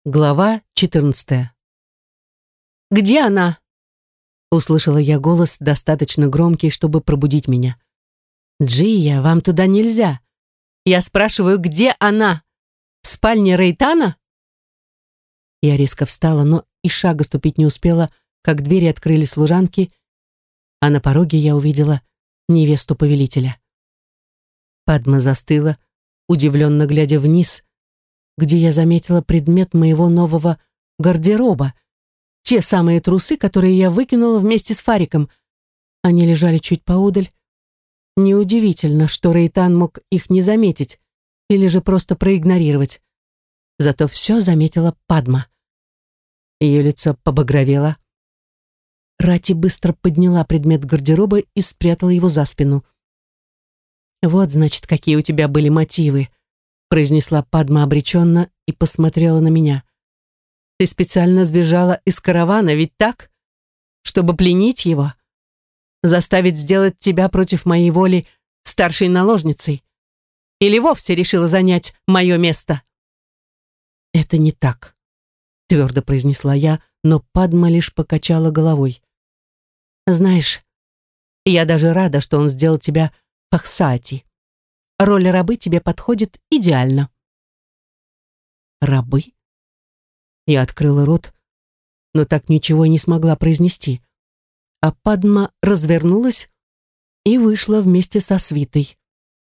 Глава 14. «Где она?» Услышала я голос, достаточно громкий, чтобы пробудить меня. «Джия, вам туда нельзя. Я спрашиваю, где она? В спальне Рейтана?» Я резко встала, но и шага ступить не успела, как двери открыли служанки, а на пороге я увидела невесту повелителя. Падма застыла, удивленно глядя вниз, где я заметила предмет моего нового гардероба. Те самые трусы, которые я выкинула вместе с Фариком. Они лежали чуть поодаль. Неудивительно, что Рейтан мог их не заметить или же просто проигнорировать. Зато все заметила Падма. Ее лицо побагровело. Рати быстро подняла предмет гардероба и спрятала его за спину. «Вот, значит, какие у тебя были мотивы», произнесла Падма обреченно и посмотрела на меня. «Ты специально сбежала из каравана, ведь так? Чтобы пленить его? Заставить сделать тебя против моей воли старшей наложницей? Или вовсе решила занять мое место?» «Это не так», твердо произнесла я, но Падма лишь покачала головой. «Знаешь, я даже рада, что он сделал тебя Фахсаати. Роль рабы тебе подходит идеально». «Рабы?» Я открыла рот, но так ничего и не смогла произнести. А Падма развернулась и вышла вместе со свитой.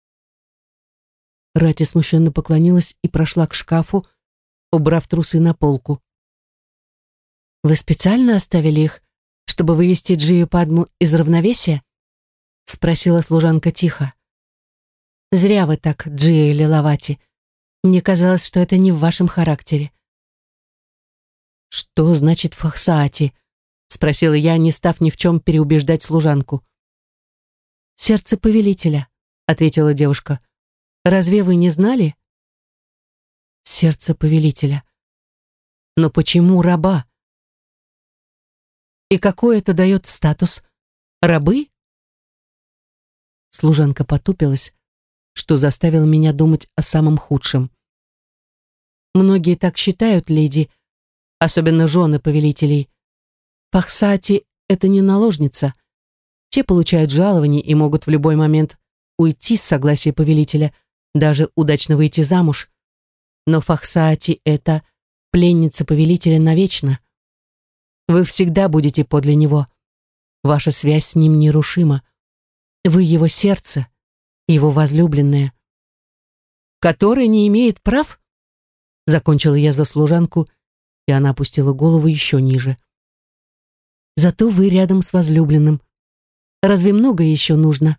Рати смущенно поклонилась и прошла к шкафу, убрав трусы на полку. «Вы специально оставили их, чтобы вывести Джию Падму из равновесия?» спросила служанка тихо. «Зря вы так, Джия Лилавати. Мне казалось, что это не в вашем характере». «Что значит Фахсаати?» спросила я, не став ни в чем переубеждать служанку. «Сердце повелителя», ответила девушка. «Разве вы не знали?» «Сердце повелителя. Но почему раба? И какой это дает статус? Рабы?» Служанка потупилась, что заставило меня думать о самом худшем. «Многие так считают, леди, особенно жены повелителей. Фахсаати — это не наложница. Те получают жалование и могут в любой момент уйти с согласия повелителя, даже удачно выйти замуж. Но Фахсаати — это пленница повелителя навечно. Вы всегда будете подле него. Ваша связь с ним нерушима. Вы его сердце, его возлюбленное, которое не имеет прав?» Закончила я за служанку, и она опустила голову еще ниже. «Зато вы рядом с возлюбленным. Разве многое еще нужно?»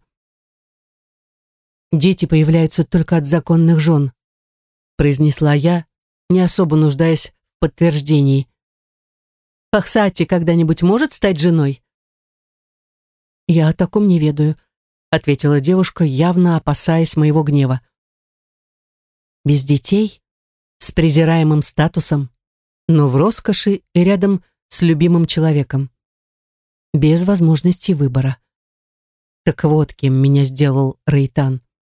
«Дети появляются только от законных жен», произнесла я, не особо нуждаясь в подтверждении. «Фахсаати когда-нибудь может стать женой?» «Я о таком не ведаю», ответила девушка, явно опасаясь моего гнева. «Без детей, с презираемым статусом, но в роскоши и рядом с любимым человеком. Без возможности выбора. Так вот, кем меня сделал Рейтан.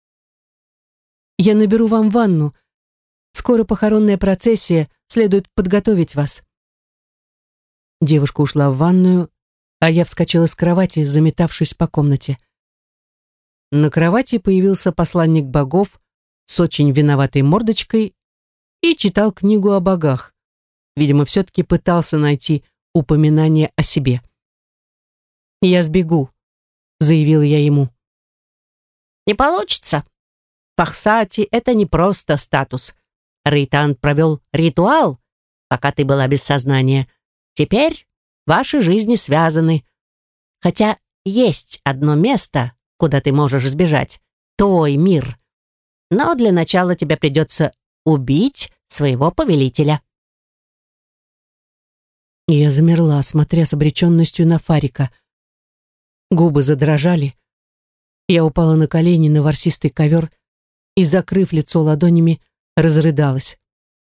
Я наберу вам ванну. Скоро похоронная процессия, следует подготовить вас». Девушка ушла в ванную, а я вскочила с кровати, заметавшись по комнате. На кровати появился посланник богов с очень виноватой мордочкой и читал книгу о богах. Видимо, все-таки пытался найти упоминание о себе. «Я сбегу», — заявила я ему. «Не получится. Фахсаати — это не просто статус. Рейтан провел ритуал, пока ты была без сознания. Теперь ваши жизни связаны. Хотя есть одно место, куда ты можешь сбежать. Твой мир. Но для начала тебе придется убить своего повелителя». Я замерла, смотря с обреченностью на Фарика. Губы задрожали. Я упала на колени на ворсистый ковер и, закрыв лицо ладонями, разрыдалась.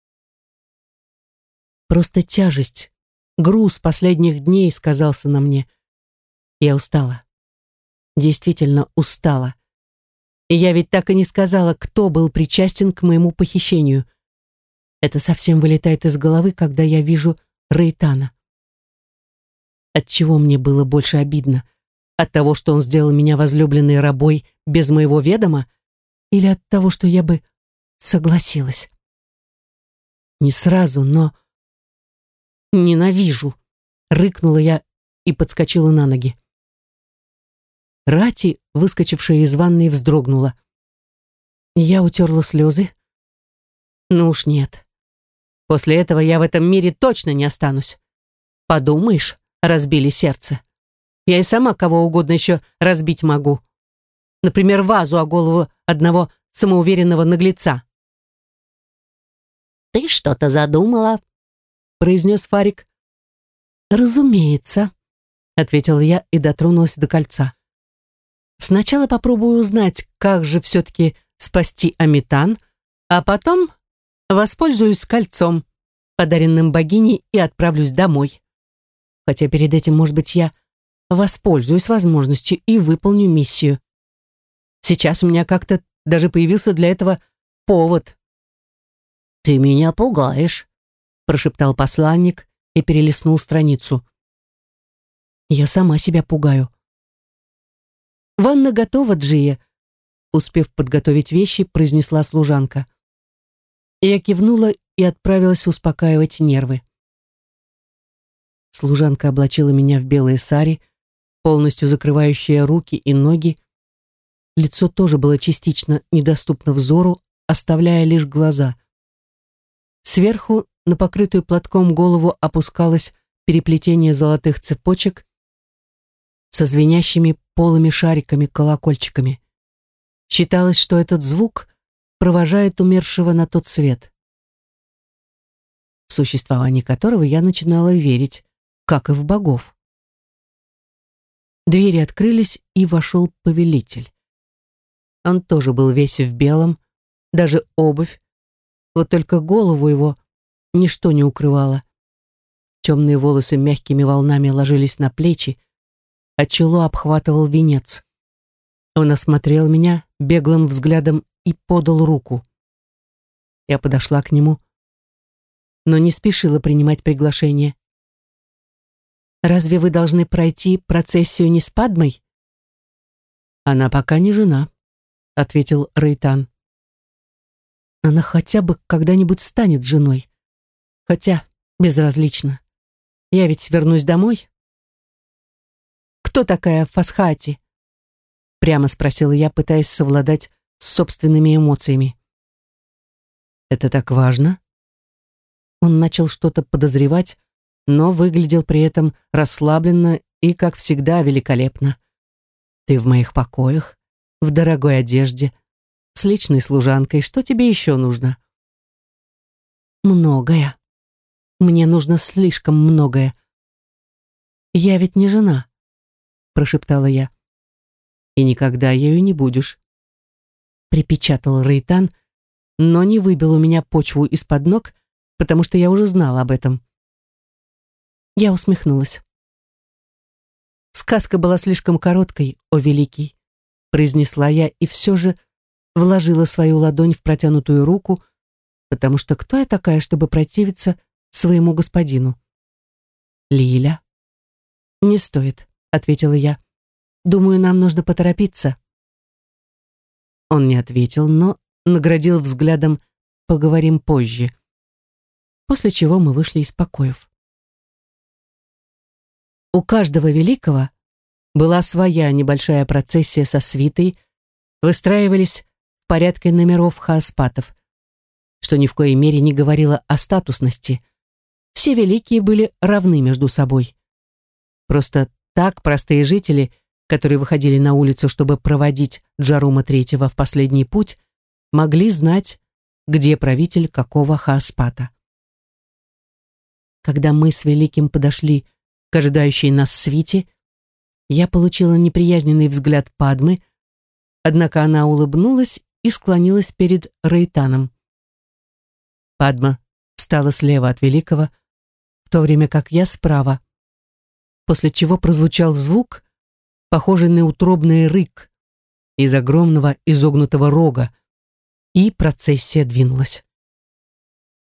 Просто тяжесть, груз последних дней сказался на мне. Я устала. Действительно устала. И я ведь так и не сказала, кто был причастен к моему похищению. Это совсем вылетает из головы, когда я вижу Рейтана. Отчего мне было больше обидно? От того, что он сделал меня возлюбленной рабой без моего ведома? Или от того, что я бы согласилась? Не сразу, но... «Ненавижу!» — рыкнула я и подскочила на ноги. Рати, выскочившая из ванной, вздрогнула. Я утерла слезы. Ну уж нет. После этого я в этом мире точно не останусь. Подумаешь, разбили сердце. Я и сама кого угодно еще разбить могу. Например, вазу о голову одного самоуверенного наглеца. «Ты что-то задумала?» — произнес Фарик. «Разумеется», — ответила я и дотронулась до кольца. «Сначала попробую узнать, как же все-таки спасти Аметан, а потом воспользуюсь кольцом, подаренным богиней, и отправлюсь домой. Хотя перед этим, может быть, я воспользуюсь возможностью и выполню миссию. Сейчас у меня как-то даже появился для этого повод». «Ты меня пугаешь», — прошептал посланник и перелистнул страницу. «Я сама себя пугаю». «Ванна готова, Джия», — успев подготовить вещи, произнесла служанка. Я кивнула и отправилась успокаивать нервы. Служанка облачила меня в белые сари, полностью закрывающие руки и ноги. Лицо тоже было частично недоступно взору, оставляя лишь глаза. Сверху на покрытую платком голову опускалось переплетение золотых цепочек со звенящими полыми шариками-колокольчиками. Считалось, что этот звук провожает умершего на тот свет, в существование которого я начинала верить, как и в богов. Двери открылись, и вошел повелитель. Он тоже был весь в белом, даже обувь, вот только голову его ничто не укрывало. Темные волосы мягкими волнами ложились на плечи, а чело обхватывал венец. Он осмотрел меня беглым взглядом и подал руку. Я подошла к нему, но не спешила принимать приглашение. «Разве вы должны пройти процессию не с Падмой?» «Она пока не жена», — ответил Рейтан. «Она хотя бы когда-нибудь станет женой. Хотя безразлично. Я ведь вернусь домой». «Кто такая Фасхати?» — прямо спросила я, пытаясь совладать с собственными эмоциями. «Это так важно?» Он начал что-то подозревать, но выглядел при этом расслабленно и, как всегда, великолепно. «Ты в моих покоях, в дорогой одежде, с личной служанкой. Что тебе еще нужно?» «Многое. Мне нужно слишком многое. Я ведь не жена», — прошептала я. «И никогда ею не будешь», — припечатал Рейтан, но не выбил у меня почву из-под ног, потому что я уже знала об этом. Я усмехнулась. «Сказка была слишком короткой, о великий», — произнесла я и все же вложила свою ладонь в протянутую руку, потому что кто я такая, чтобы противиться своему господину? «Лиля?» «Не стоит», — ответила я. «Думаю, нам нужно поторопиться». Он не ответил, но наградил взглядом «поговорим позже», после чего мы вышли из покоев. У каждого великого была своя небольшая процессия со свитой, выстраивались в порядке номеров хааспатов, что ни в коей мере не говорило о статусности. Все великие были равны между собой. Просто так простые жители, которые выходили на улицу, чтобы проводить Джарума III в последний путь, могли знать, где правитель какого хааспата. Когда мы с великим подошли к ожидающей нас свите, я получила неприязненный взгляд Падмы, однако она улыбнулась и склонилась перед Рейтаном. Падма встала слева от великого, в то время как я справа, после чего прозвучал звук, похожий на утробный рык из огромного изогнутого рога, и процессия двинулась.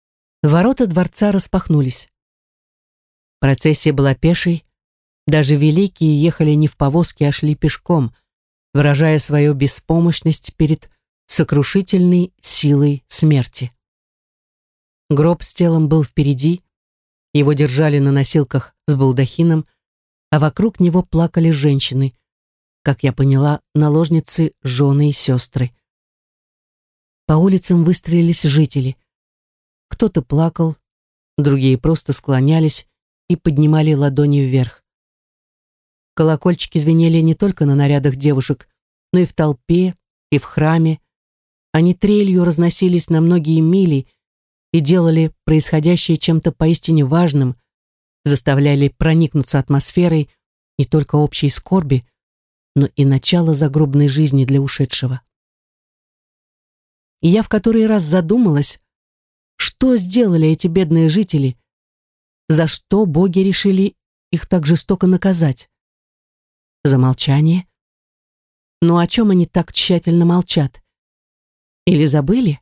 Ворота дворца распахнулись. Процессия была пешей, даже великие ехали не в повозке, а шли пешком, выражая свою беспомощность перед сокрушительной силой смерти. Гроб с телом был впереди, его держали на носилках с балдахином, а вокруг него плакали женщины, как я поняла, наложницы, жены и сестры. По улицам выстроились жители. Кто-то плакал, другие просто склонялись и поднимали ладони вверх. Колокольчики звенели не только на нарядах девушек, но и в толпе, и в храме. Они трелью разносились на многие мили и делали происходящее чем-то поистине важным, заставляли проникнуться атмосферой не только общей скорби, но и начала загробной жизни для ушедшего. И я в который раз задумалась, что сделали эти бедные жители, за что боги решили их так жестоко наказать. За молчание? Но о чем они так тщательно молчат? Или забыли?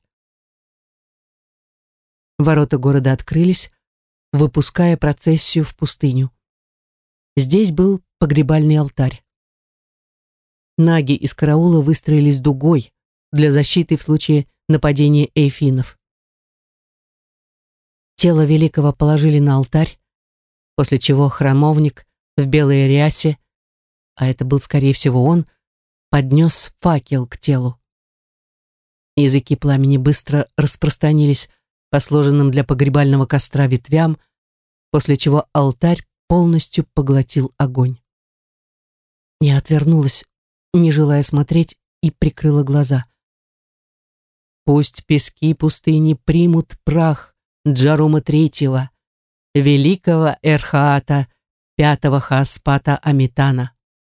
Ворота города открылись, выпуская процессию в пустыню. Здесь был погребальный алтарь. Наги из караула выстроились дугой для защиты в случае нападения эйфинов. Тело великого положили на алтарь, после чего храмовник в белой рясе, а это был, скорее всего, он, поднес факел к телу. Языки пламени быстро распространились по сложенным для погребального костра ветвям, после чего алтарь полностью поглотил огонь. Я отвернулась, не желая смотреть, и прикрыла глаза. Пусть пески пустыни примут прах Джарума III, великого Эрхаата, 5-го Хааспата Амитана.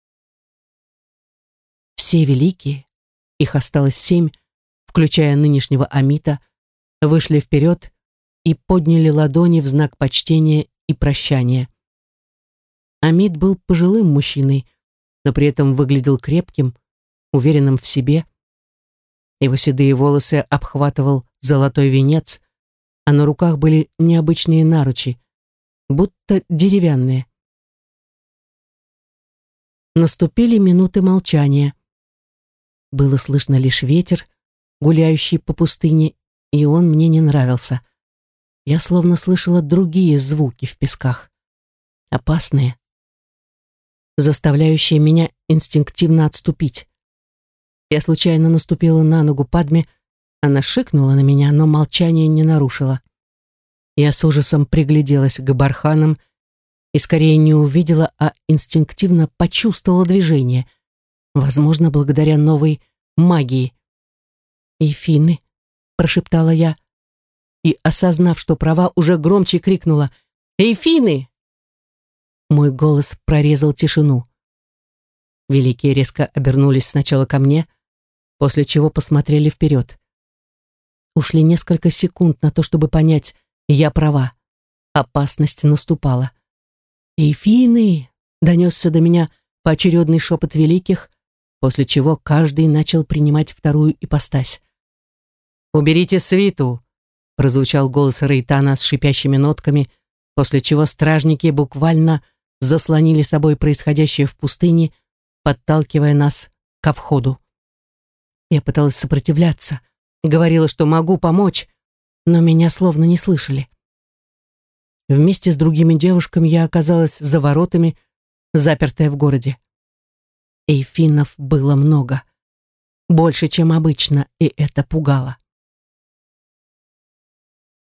Все великие, их осталось 7, включая нынешнего Амита, вышли вперед и подняли ладони в знак почтения и прощания. Амит был пожилым мужчиной, но при этом выглядел крепким, уверенным в себе. Его седые волосы обхватывал золотой венец, а на руках были необычные наручи, будто деревянные. Наступили минуты молчания. Было слышно лишь ветер, гуляющий по пустыне, и он мне не нравился. Я словно слышала другие звуки в песках. Опасные, заставляющие меня инстинктивно отступить. Я случайно наступила на ногу Падме, она шикнула на меня, но молчание не нарушила. Я с ужасом пригляделась к барханам и скорее не увидела, а инстинктивно почувствовала движение, возможно, благодаря новой магии. «Эйфины», — прошептала я, и, осознав, что права, уже громче крикнула: «Эйфины!» Мой голос прорезал тишину. Великие резко обернулись сначала ко мне, после чего посмотрели вперед. Ушли несколько секунд на то, чтобы понять, я права. Опасность наступала. «Эйфины!» — донесся до меня поочередный шепот великих, после чего каждый начал принимать вторую ипостась. «Уберите свиту!» — прозвучал голос Рейтана с шипящими нотками, после чего стражники буквально заслонили собой происходящее в пустыне, подталкивая нас ко входу. Я пыталась сопротивляться, говорила, что могу помочь, но меня словно не слышали. Вместе с другими девушками я оказалась за воротами, запертая в городе. Эйфинов было много, больше, чем обычно, и это пугало.